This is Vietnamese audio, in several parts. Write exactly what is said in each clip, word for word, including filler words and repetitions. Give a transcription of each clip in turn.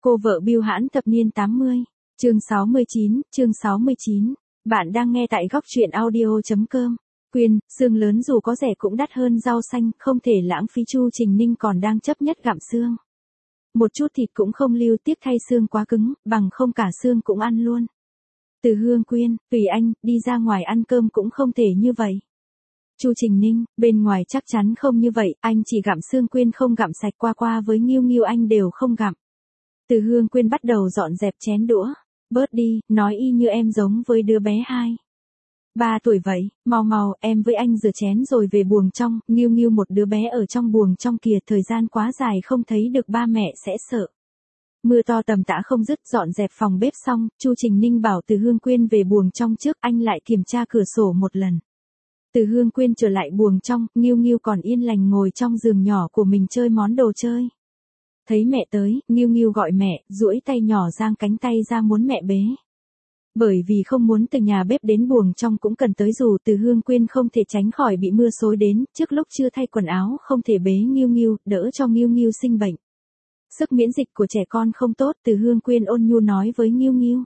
Cô vợ bưu hãn thập niên tám mươi. Chương sáu mươi chín, chương sáu mươi chín. Bạn đang nghe tại góc truyện audio chấm com. Quyên, xương lớn dù có rẻ cũng đắt hơn rau xanh, không thể lãng phí. Chu Trình Ninh còn đang chấp nhất gặm xương. Một chút thịt cũng không lưu, tiếc thay xương quá cứng, bằng không cả xương cũng ăn luôn. Từ Hương Quyên, tùy anh, đi ra ngoài ăn cơm cũng không thể như vậy. Chu Trình Ninh, bên ngoài chắc chắn không như vậy, anh chỉ gặm xương. Quyên không gặm sạch, qua qua với Nghiêu Nghiêu anh đều không gặm. Từ Hương Quyên bắt đầu dọn dẹp chén đũa. Bớt đi, nói y như em giống với đứa bé hai. Ba tuổi vậy, mau mau, em với anh rửa chén rồi về buồng trong. Nghiêu Nghiêu một đứa bé ở trong buồng trong kìa, thời gian quá dài không thấy được ba mẹ sẽ sợ. Mưa to tầm tã không dứt, dọn dẹp phòng bếp xong, Chu Trình Ninh bảo Từ Hương Quyên về buồng trong trước, anh lại kiểm tra cửa sổ một lần. Từ Hương Quyên trở lại buồng trong, Nghiêu Nghiêu còn yên lành ngồi trong giường nhỏ của mình chơi món đồ chơi. Thấy mẹ tới, Nghiêu Nghiêu gọi mẹ, duỗi tay nhỏ giang cánh tay ra muốn mẹ bế. Bởi vì không muốn từ nhà bếp đến buồng trong cũng cần tới dù, Từ Hương Quyên không thể tránh khỏi bị mưa xối đến, trước lúc chưa thay quần áo không thể bế Nghiêu Nghiêu, đỡ cho Nghiêu Nghiêu sinh bệnh. Sức miễn dịch của trẻ con không tốt, Từ Hương Quyên ôn nhu nói với Nghiêu Nghiêu.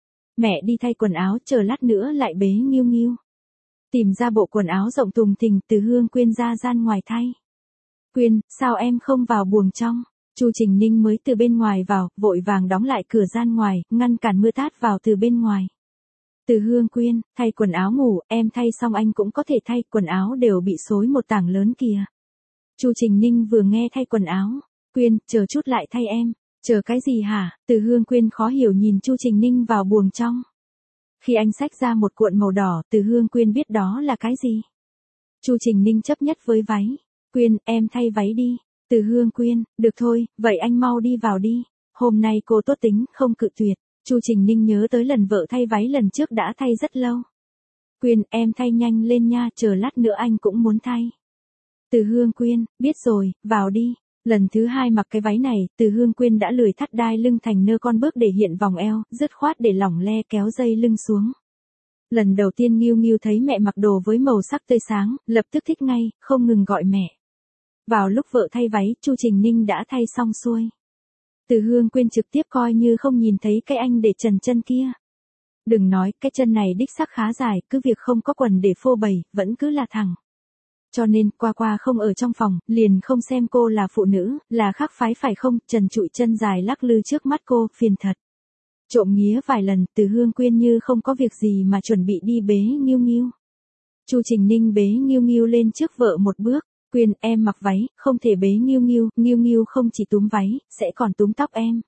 Mẹ đi thay quần áo, chờ lát nữa lại bế Nghiêu Nghiêu. Tìm ra bộ quần áo rộng tùng thình, Từ Hương Quyên ra gian ngoài thay. Quyên, sao em không vào buồng trong? Chu Trình Ninh mới từ bên ngoài vào, vội vàng đóng lại cửa gian ngoài, ngăn cản mưa tát vào từ bên ngoài. Từ Hương Quyên, thay quần áo ngủ, em thay xong anh cũng có thể thay, quần áo đều bị xối một tảng lớn kìa. Chu Trình Ninh vừa nghe thay quần áo. Quyên, chờ chút lại thay em. Chờ cái gì hả? Từ Hương Quyên khó hiểu nhìn Chu Trình Ninh vào buồng trong. Khi anh xách ra một cuộn màu đỏ, Từ Hương Quyên biết đó là cái gì. Chu Trình Ninh chấp nhất với váy. Quyên, em thay váy đi. Từ Hương Quyên, được thôi, vậy anh mau đi vào đi. Hôm nay cô tốt tính, không cự tuyệt. Chu Trình Ninh nhớ tới lần vợ thay váy lần trước đã thay rất lâu. Quyên, em thay nhanh lên nha, chờ lát nữa anh cũng muốn thay. Từ Hương Quyên, biết rồi, vào đi. Lần thứ hai mặc cái váy này, Từ Hương Quyên đã lười thắt đai lưng thành nơ con bước để hiện vòng eo, dứt khoát để lỏng le kéo dây lưng xuống. Lần đầu tiên Nghiêu Nghiêu thấy mẹ mặc đồ với màu sắc tươi sáng, lập tức thích ngay, không ngừng gọi mẹ. Vào lúc vợ thay váy, Chu Trình Ninh đã thay xong xuôi. Từ Hương Quyên trực tiếp coi như không nhìn thấy cái anh để trần chân kia. Đừng nói, cái chân này đích xác khá dài, cứ việc không có quần để phô bày, vẫn cứ là thẳng. Cho nên, qua qua không ở trong phòng, liền không xem cô là phụ nữ, là khác phái phải không, trần trụi chân dài lắc lư trước mắt cô, phiền thật. Trộm nghía vài lần, Từ Hương Quyên như không có việc gì mà chuẩn bị đi bế Nghiêu Nghiêu. Chu Trình Ninh bế Nghiêu Nghiêu lên trước vợ một bước. Quyên, em mặc váy, không thể bế Nghiêu Nghiêu, Nghiêu Nghiêu không chỉ túm váy, sẽ còn túm tóc em.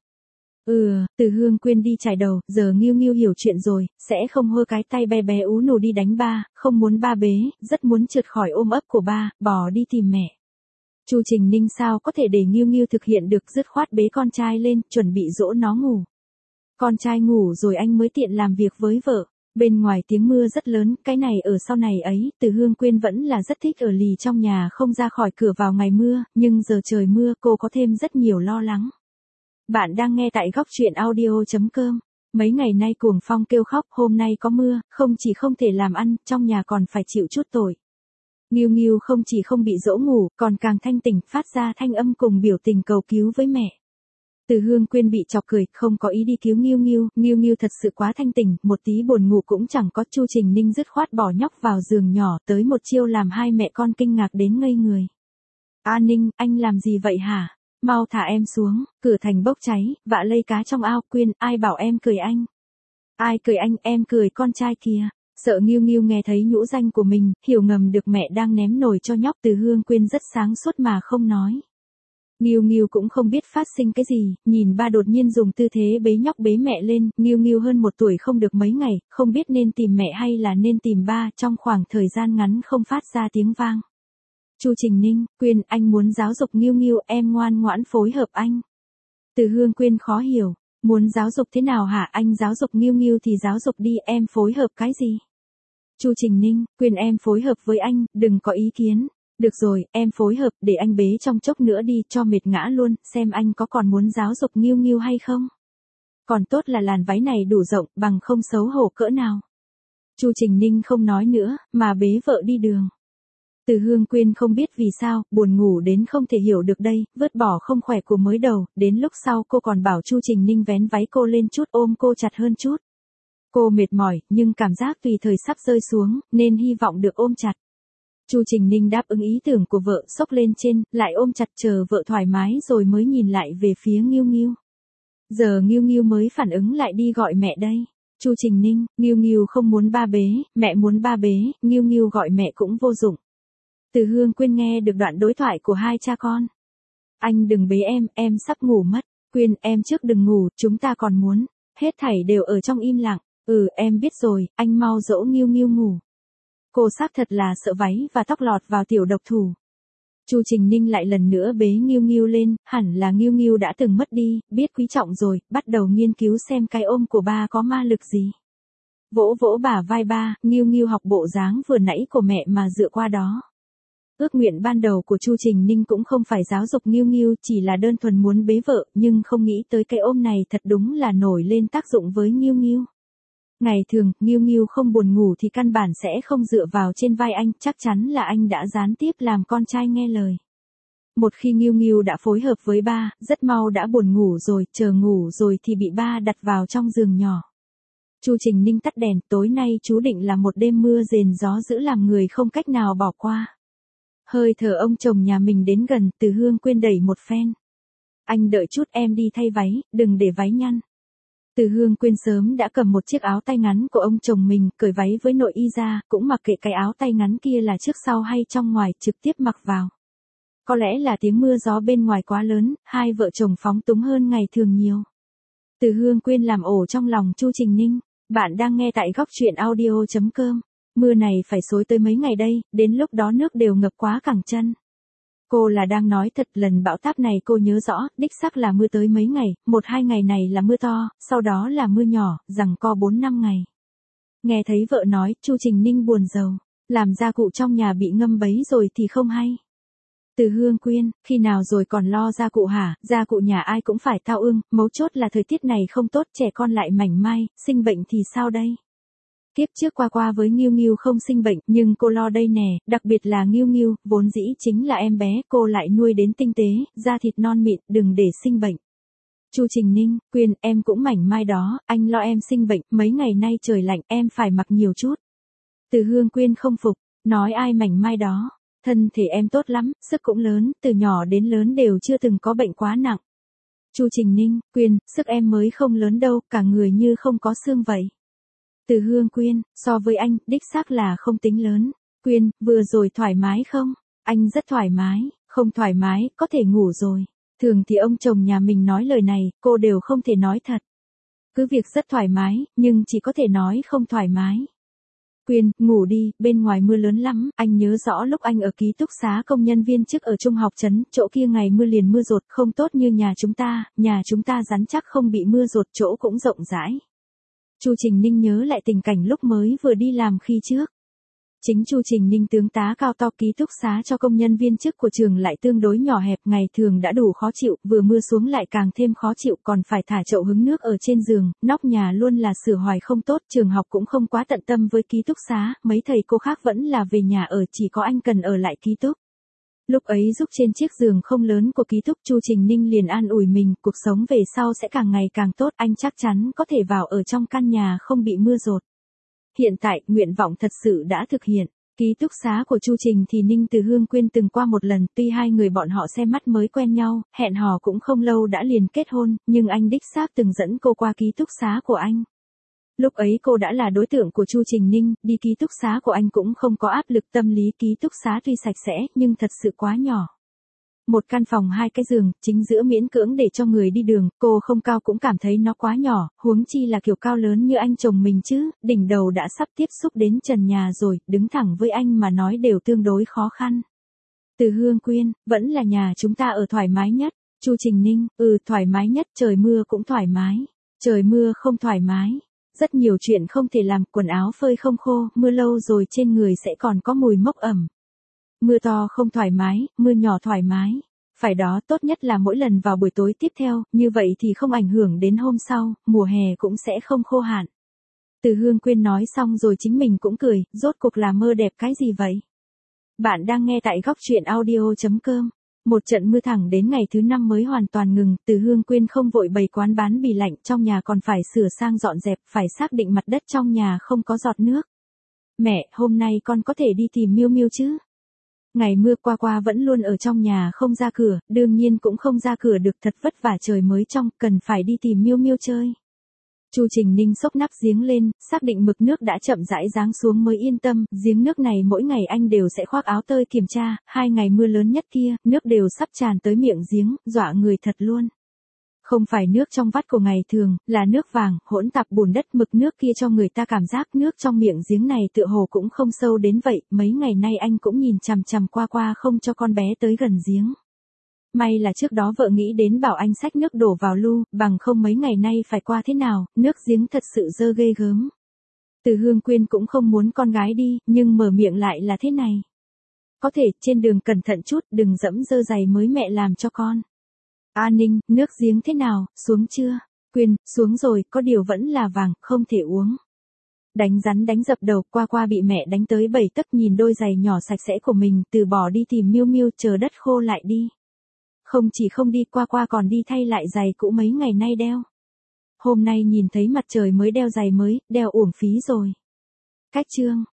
Ừ, Từ Hương Quyên đi chải đầu, giờ Nghiêu Nghiêu hiểu chuyện rồi, sẽ không hơ cái tay bé bé ú nù đi đánh ba, không muốn ba bế, rất muốn trượt khỏi ôm ấp của ba, bỏ đi tìm mẹ. Chu Trình Ninh sao có thể để Nghiêu Nghiêu thực hiện được, dứt khoát bế con trai lên, chuẩn bị dỗ nó ngủ. Con trai ngủ rồi anh mới tiện làm việc với vợ. Bên ngoài tiếng mưa rất lớn, cái này ở sau này ấy, Từ Hương Quyên vẫn là rất thích ở lì trong nhà không ra khỏi cửa vào ngày mưa, nhưng giờ trời mưa cô có thêm rất nhiều lo lắng. Bạn đang nghe tại góc truyện audio chấm com. Mấy ngày nay cuồng phong kêu khóc, hôm nay có mưa, không chỉ không thể làm ăn, trong nhà còn phải chịu chút tội. Nghiêu Nghiêu không chỉ không bị dỗ ngủ, còn càng thanh tỉnh, phát ra thanh âm cùng biểu tình cầu cứu với mẹ. Từ Hương Quyên bị chọc cười, không có ý đi cứu Nghiêu Nghiêu, Nghiêu Nghiêu thật sự quá thanh tỉnh, một tí buồn ngủ cũng chẳng có. Chu Trình Ninh dứt khoát bỏ nhóc vào giường nhỏ, tới một chiêu làm hai mẹ con kinh ngạc đến ngây người. A Ninh, anh làm gì vậy hả? Mau thả em xuống, cửa thành bốc cháy, vạ lây cá trong ao. Quyên, ai bảo em cười anh? Ai cười anh, em cười con trai kìa. Sợ Nghiêu Nghiêu nghe thấy nhũ danh của mình, hiểu ngầm được mẹ đang ném nồi cho nhóc. Từ Hương Quyên rất sáng suốt mà không nói. Nghiêu Nghiêu cũng không biết phát sinh cái gì, nhìn ba đột nhiên dùng tư thế bế nhóc bế mẹ lên, Nghiêu Nghiêu hơn một tuổi không được mấy ngày, không biết nên tìm mẹ hay là nên tìm ba, trong khoảng thời gian ngắn không phát ra tiếng vang. Chu Trình Ninh, Quyên, anh muốn giáo dục Nghiêu Nghiêu, em ngoan ngoãn phối hợp anh. Từ Hương Quyên khó hiểu, muốn giáo dục thế nào hả? Anh giáo dục Nghiêu Nghiêu thì giáo dục đi, em phối hợp cái gì? Chu Trình Ninh, Quyên em phối hợp với anh, đừng có ý kiến. Được rồi, em phối hợp, để anh bế trong chốc nữa đi, cho mệt ngã luôn, xem anh có còn muốn giáo dục Nghiêu Nghiêu hay không. Còn tốt là làn váy này đủ rộng, bằng không xấu hổ cỡ nào. Chu Trình Ninh không nói nữa, mà bế vợ đi đường. Từ Hương Quyên không biết vì sao, buồn ngủ đến không thể hiểu được đây, vứt bỏ không khỏe của mới đầu, đến lúc sau cô còn bảo Chu Trình Ninh vén váy cô lên chút ôm cô chặt hơn chút. Cô mệt mỏi, nhưng cảm giác tùy thời sắp rơi xuống, nên hy vọng được ôm chặt. Chu Trình Ninh đáp ứng ý tưởng của vợ, xốc lên trên, lại ôm chặt chờ vợ thoải mái rồi mới nhìn lại về phía Nghiêu Nghiêu. Giờ Nghiêu Nghiêu mới phản ứng lại đi gọi mẹ đây. Chu Trình Ninh, Nghiêu Nghiêu không muốn ba bế, mẹ muốn ba bế, Nghiêu Nghiêu gọi mẹ cũng vô dụng. Từ Hương Quyên nghe được đoạn đối thoại của hai cha con. Anh đừng bế em, em sắp ngủ mất. Quyên, em trước đừng ngủ, chúng ta còn muốn. Hết thảy đều ở trong im lặng. Ừ, em biết rồi, anh mau dỗ Nghiêu Nghiêu ngủ. Cô xác thật là sợ váy và tóc lọt vào tiểu độc thủ. Chu Trình Ninh lại lần nữa bế Nghiêu Nghiêu lên, hẳn là Nghiêu Nghiêu đã từng mất đi, biết quý trọng rồi, bắt đầu nghiên cứu xem cái ôm của ba có ma lực gì. Vỗ vỗ bả vai ba, Nghiêu Nghiêu học bộ dáng vừa nãy của mẹ mà dựa qua đó. Ước nguyện ban đầu của Chu Trình Ninh cũng không phải giáo dục Nghiêu Nghiêu, chỉ là đơn thuần muốn bế vợ, nhưng không nghĩ tới cái ôm này thật đúng là nổi lên tác dụng với Nghiêu Nghiêu. Ngày thường, Nghiêu Nghiêu không buồn ngủ thì căn bản sẽ không dựa vào trên vai anh, chắc chắn là anh đã gián tiếp làm con trai nghe lời. Một khi Nghiêu Nghiêu đã phối hợp với ba, rất mau đã buồn ngủ rồi, chờ ngủ rồi thì bị ba đặt vào trong giường nhỏ. Chu Trình Ninh tắt đèn, tối nay chú định là một đêm mưa rền gió dữ làm người không cách nào bỏ qua. Hơi thở ông chồng nhà mình đến gần, Từ Hương Quyên đẩy một phen. Anh đợi chút em đi thay váy, đừng để váy nhăn. Từ Hương Quyên sớm đã cầm một chiếc áo tay ngắn của ông chồng mình, cởi váy với nội y ra, cũng mặc kệ cái áo tay ngắn kia là trước sau hay trong ngoài, trực tiếp mặc vào. Có lẽ là tiếng mưa gió bên ngoài quá lớn, hai vợ chồng phóng túng hơn ngày thường nhiều. Từ Hương Quyên làm ổ trong lòng Chu Trình Ninh. Bạn đang nghe tại góc truyện audio chấm com. Mưa này phải xối tới mấy ngày đây, đến lúc đó nước đều ngập quá cẳng chân. Cô là đang nói thật, lần bão táp này cô nhớ rõ, đích xác là mưa tới mấy ngày, một hai ngày này là mưa to, sau đó là mưa nhỏ, giằng co bốn năm ngày. Nghe thấy vợ nói, Chu Trình Ninh buồn rầu, làm gia cụ trong nhà bị ngâm bấy rồi thì không hay. Từ Hương Quyên, khi nào rồi còn lo gia cụ hả, gia cụ nhà ai cũng phải tao ương, mấu chốt là thời tiết này không tốt, trẻ con lại mảnh mai, sinh bệnh thì sao đây? Kiếp trước qua qua với Nghiêu Nghiêu không sinh bệnh, nhưng cô lo đây nè, đặc biệt là Nghiêu Nghiêu, vốn dĩ chính là em bé, cô lại nuôi đến tinh tế, da thịt non mịn, đừng để sinh bệnh. Chu Trình Ninh, Quyên, em cũng mảnh mai đó, anh lo em sinh bệnh, mấy ngày nay trời lạnh, em phải mặc nhiều chút. Từ Hương Quyên không phục, nói ai mảnh mai đó, thân thể em tốt lắm, sức cũng lớn, từ nhỏ đến lớn đều chưa từng có bệnh quá nặng. Chu Trình Ninh, Quyên, sức em mới không lớn đâu, cả người như không có xương vậy. Từ Hương Quyên, so với anh, đích xác là không tính lớn. Quyên, vừa rồi thoải mái không? Anh rất thoải mái, không thoải mái, có thể ngủ rồi. Thường thì ông chồng nhà mình nói lời này, cô đều không thể nói thật. Cứ việc rất thoải mái, nhưng chỉ có thể nói không thoải mái. Quyên, ngủ đi, bên ngoài mưa lớn lắm, anh nhớ rõ lúc anh ở ký túc xá công nhân viên chức ở trung học trấn, chỗ kia ngày mưa liền mưa rột, không tốt như nhà chúng ta, nhà chúng ta rắn chắc không bị mưa rột, chỗ cũng rộng rãi. Chu Trình Ninh nhớ lại tình cảnh lúc mới vừa đi làm khi trước. Chính Chu Trình Ninh tướng tá cao to ký túc xá cho công nhân viên chức của trường lại tương đối nhỏ hẹp, ngày thường đã đủ khó chịu, vừa mưa xuống lại càng thêm khó chịu, còn phải thả chậu hứng nước ở trên giường, nóc nhà luôn là sửa hoài không tốt, trường học cũng không quá tận tâm với ký túc xá, mấy thầy cô khác vẫn là về nhà ở, chỉ có anh cần ở lại ký túc. Lúc ấy giúp trên chiếc giường không lớn của ký túc, Chu Trình Ninh liền an ủi mình, cuộc sống về sau sẽ càng ngày càng tốt, anh chắc chắn có thể vào ở trong căn nhà không bị mưa dột. Hiện tại, nguyện vọng thật sự đã thực hiện. Ký túc xá của Chu Trình thì Ninh Từ Hương Quyên từng qua một lần, tuy hai người bọn họ xem mắt mới quen nhau, hẹn hò cũng không lâu đã liền kết hôn, nhưng anh đích xác từng dẫn cô qua ký túc xá của anh. Lúc ấy cô đã là đối tượng của Chu Trình Ninh, đi ký túc xá của anh cũng không có áp lực, tâm lý ký túc xá tuy sạch sẽ, nhưng thật sự quá nhỏ. Một căn phòng hai cái giường, chính giữa miễn cưỡng để cho người đi đường, cô không cao cũng cảm thấy nó quá nhỏ, huống chi là kiểu cao lớn như anh chồng mình chứ, đỉnh đầu đã sắp tiếp xúc đến trần nhà rồi, đứng thẳng với anh mà nói đều tương đối khó khăn. Từ Hương Quyên, vẫn là nhà chúng ta ở thoải mái nhất. Chu Trình Ninh, ừ thoải mái nhất, trời mưa cũng thoải mái. Trời mưa không thoải mái. Rất nhiều chuyện không thể làm, quần áo phơi không khô, mưa lâu rồi trên người sẽ còn có mùi mốc ẩm. Mưa to không thoải mái, mưa nhỏ thoải mái. Phải đó, tốt nhất là mỗi lần vào buổi tối tiếp theo, như vậy thì không ảnh hưởng đến hôm sau, mùa hè cũng sẽ không khô hạn. Từ Hương Quyên nói xong rồi chính mình cũng cười, rốt cuộc là mơ đẹp cái gì vậy? Bạn đang nghe tại góc truyện audio.com. Một trận mưa thẳng đến ngày thứ năm mới hoàn toàn ngừng, Từ Hương Quyên không vội bày quán bán bì lạnh, trong nhà còn phải sửa sang dọn dẹp, phải xác định mặt đất trong nhà không có giọt nước. Mẹ, hôm nay con có thể đi tìm Miêu Miêu chứ? Ngày mưa qua qua vẫn luôn ở trong nhà không ra cửa, đương nhiên cũng không ra cửa được, thật vất vả trời mới trong, cần phải đi tìm Miêu Miêu chơi. Chu Trình Ninh xốc nắp giếng lên, xác định mực nước đã chậm rãi giáng xuống mới yên tâm, giếng nước này mỗi ngày anh đều sẽ khoác áo tơi kiểm tra, hai ngày mưa lớn nhất kia, nước đều sắp tràn tới miệng giếng, dọa người thật luôn. Không phải nước trong vắt của ngày thường, là nước vàng, hỗn tạp bùn đất, mực nước kia cho người ta cảm giác nước trong miệng giếng này tựa hồ cũng không sâu đến vậy, mấy ngày nay anh cũng nhìn chằm chằm qua qua không cho con bé tới gần giếng. May là trước đó vợ nghĩ đến bảo anh xách nước đổ vào lu, bằng không mấy ngày nay phải qua thế nào, nước giếng thật sự dơ ghê gớm. Từ Hương Quyên cũng không muốn con gái đi, nhưng mở miệng lại là thế này. Có thể, trên đường cẩn thận chút, đừng dẫm dơ giày mới mẹ làm cho con. A Ninh, nước giếng thế nào, xuống chưa? Quyên, xuống rồi, có điều vẫn là vàng, không thể uống. Đánh rắn đánh dập đầu, qua qua bị mẹ đánh tới bảy tấc, nhìn đôi giày nhỏ sạch sẽ của mình, từ bỏ đi tìm Miêu Miêu, chờ đất khô lại đi. Không chỉ không đi, qua qua còn đi thay lại giày cũ mấy ngày nay đeo. Hôm nay nhìn thấy mặt trời mới đeo giày mới, đeo uổng phí rồi. Cách chương